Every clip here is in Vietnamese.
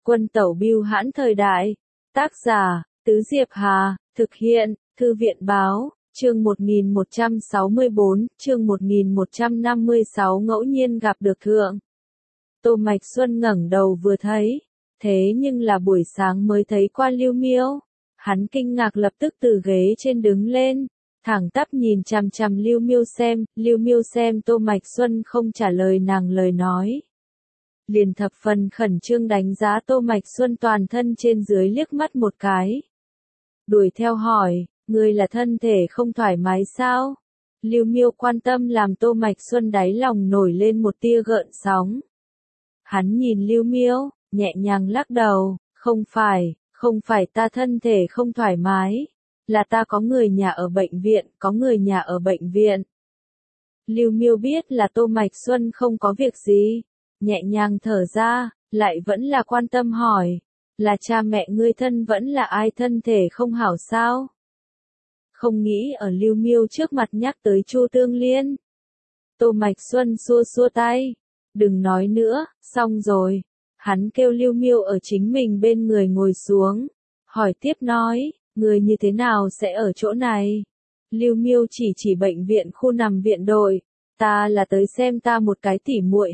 Quân tẩu bưu hãn thời đại. Tác giả, Tứ Diệp Hà, thực hiện, Thư viện báo, chương 1164, chương 1156 ngẫu nhiên gặp được thượng. Tô Mạch Xuân ngẩng đầu vừa thấy, thế nhưng là buổi sáng mới thấy qua Lưu Miêu. Hắn kinh ngạc lập tức từ ghế trên đứng lên, thẳng tắp nhìn chằm chằm Lưu Miêu xem Tô Mạch Xuân không trả lời nàng lời nói. Liền thập phần khẩn trương đánh giá Tô Mạch Xuân toàn thân trên dưới liếc mắt một cái. Đuổi theo hỏi, ngươi là thân thể không thoải mái sao? Lưu Miêu quan tâm làm Tô Mạch Xuân đáy lòng nổi lên một tia gợn sóng. Hắn nhìn Lưu Miêu, nhẹ nhàng lắc đầu, không phải ta thân thể không thoải mái, là ta có người nhà ở bệnh viện. Lưu Miêu biết là Tô Mạch Xuân không có việc gì, nhẹ nhàng thở ra, lại vẫn là quan tâm hỏi, là cha mẹ ngươi thân vẫn là ai thân thể không hảo sao? Không nghĩ ở Lưu Miêu trước mặt nhắc tới Chu Tương Liên. Tô Mạch Xuân xua xua tay, đừng nói nữa, xong rồi. Hắn kêu Lưu Miêu ở chính mình bên người ngồi xuống, hỏi tiếp nói, người như thế nào sẽ ở chỗ này? Lưu Miêu chỉ bệnh viện khu nằm viện đội, ta là tới xem ta một cái tỉ muội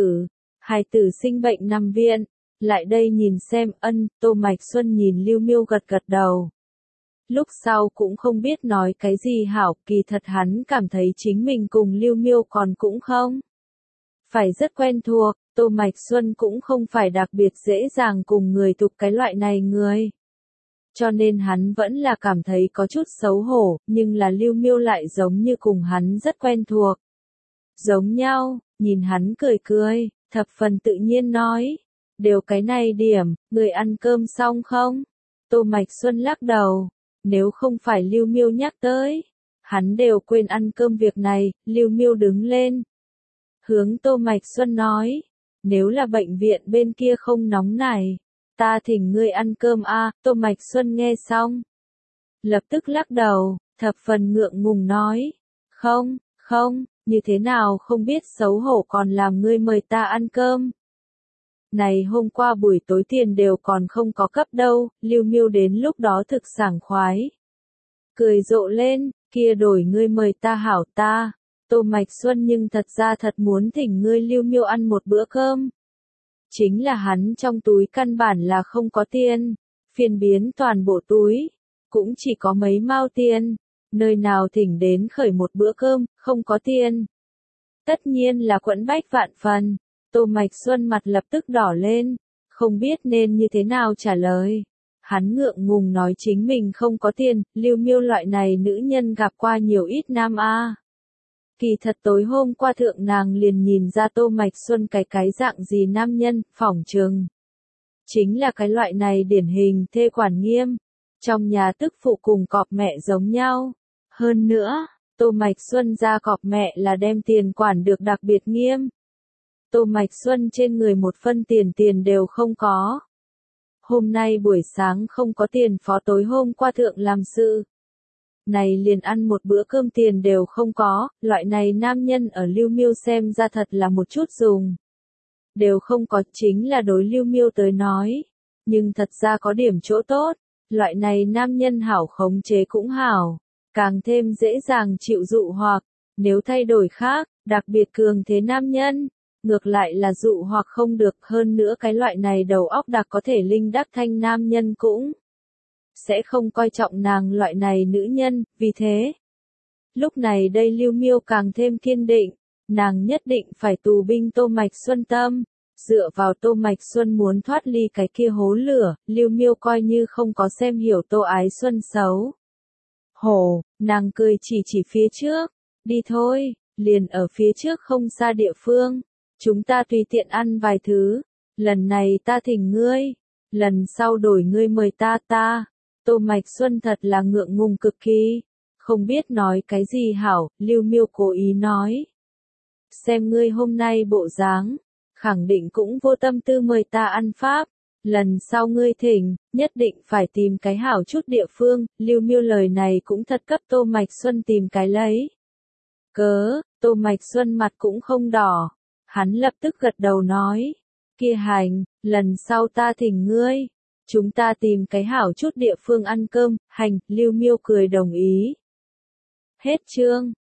hài tử sinh bệnh nằm viện, lại đây nhìn xem. Tô Mạch Xuân nhìn Lưu Miêu gật gật đầu. Lúc sau cũng không biết nói cái gì hảo, kỳ thật hắn cảm thấy chính mình cùng Lưu Miêu còn cũng không phải rất quen thuộc. Tô Mạch Xuân cũng không phải đặc biệt dễ dàng cùng người tục cái loại này người. Cho nên hắn vẫn là cảm thấy có chút xấu hổ, nhưng là Lưu Miêu lại giống như cùng hắn rất quen thuộc. Giống nhau, nhìn hắn cười, thập phần tự nhiên nói, đều cái này điểm, người ăn cơm xong không? Tô Mạch Xuân lắc đầu, nếu không phải Lưu Miêu nhắc tới, hắn đều quên ăn cơm việc này. Lưu Miêu đứng lên, hướng Tô Mạch Xuân nói, nếu là bệnh viện bên kia không nóng này, ta thỉnh ngươi ăn cơm a. Tô Mạch Xuân nghe xong, lập tức lắc đầu, thập phần ngượng ngùng nói, không, như thế nào không biết xấu hổ còn làm ngươi mời ta ăn cơm. Này hôm qua buổi tối tiền đều còn không có cấp đâu. Lưu Miêu đến lúc đó thực sảng khoái, cười rộ lên, kia đổi ngươi mời ta hảo ta. Tô Mạch Xuân nhưng thật ra thật muốn thỉnh ngươi Lưu Miêu ăn một bữa cơm. Chính là hắn trong túi căn bản là không có tiền, phiền biến toàn bộ túi, cũng chỉ có mấy mao tiền, nơi nào thỉnh đến khởi một bữa cơm, không có tiền. Tất nhiên là quẫn bách vạn phần. Tô Mạch Xuân mặt lập tức đỏ lên, không biết nên như thế nào trả lời. Hắn ngượng ngùng nói chính mình không có tiền. Lưu Miêu loại này nữ nhân gặp qua nhiều ít nam a. Kỳ thật tối hôm qua thượng nàng liền nhìn ra Tô Mạch Xuân cái dạng gì nam nhân, phỏng chừng chính là cái loại này điển hình thê quản nghiêm, trong nhà tức phụ cùng cọp mẹ giống nhau. Hơn nữa, Tô Mạch Xuân ra cọp mẹ là đem tiền quản được đặc biệt nghiêm. Tô Mạch Xuân trên người một phân tiền đều không có. Hôm nay buổi sáng không có tiền phó tối hôm qua thượng làm sự. Này liền ăn một bữa cơm tiền đều không có, loại này nam nhân ở Lưu Miêu xem ra thật là một chút dùng đều không có, chính là đối Lưu Miêu tới nói. Nhưng thật ra có điểm chỗ tốt, loại này nam nhân hảo khống chế cũng hảo, càng thêm dễ dàng chịu dụ hoặc. Nếu thay đổi khác, đặc biệt cường thế nam nhân, ngược lại là dụ hoặc không được. Hơn nữa cái loại này đầu óc đặc có thể linh đắc thanh nam nhân cũng sẽ không coi trọng nàng loại này nữ nhân. Vì thế, lúc này đây Lưu Miêu càng thêm kiên định, nàng nhất định phải tù binh Tô Mạch Xuân tâm. Dựa vào Tô Mạch Xuân muốn thoát ly cái kia hố lửa, Lưu Miêu coi như không có xem hiểu Tô Ái Xuân xấu hổ, nàng cười chỉ phía trước, đi thôi, liền ở phía trước không xa địa phương, chúng ta tùy tiện ăn vài thứ, lần này ta thỉnh ngươi, lần sau đổi ngươi mời ta. Tô Mạch Xuân thật là ngượng ngùng cực kỳ, không biết nói cái gì hảo. Lưu Miêu cố ý nói, xem ngươi hôm nay bộ dáng, khẳng định cũng vô tâm tư mời ta ăn pháp, lần sau ngươi thỉnh, nhất định phải tìm cái hảo chút địa phương. Lưu Miêu lời này cũng thật cấp Tô Mạch Xuân tìm cái lấy cớ. Tô Mạch Xuân mặt cũng không đỏ, hắn lập tức gật đầu nói, Kia hành, lần sau ta thỉnh ngươi. Chúng ta tìm cái hảo chút địa phương ăn cơm, hành, Lưu Miêu cười đồng ý. Hết chương.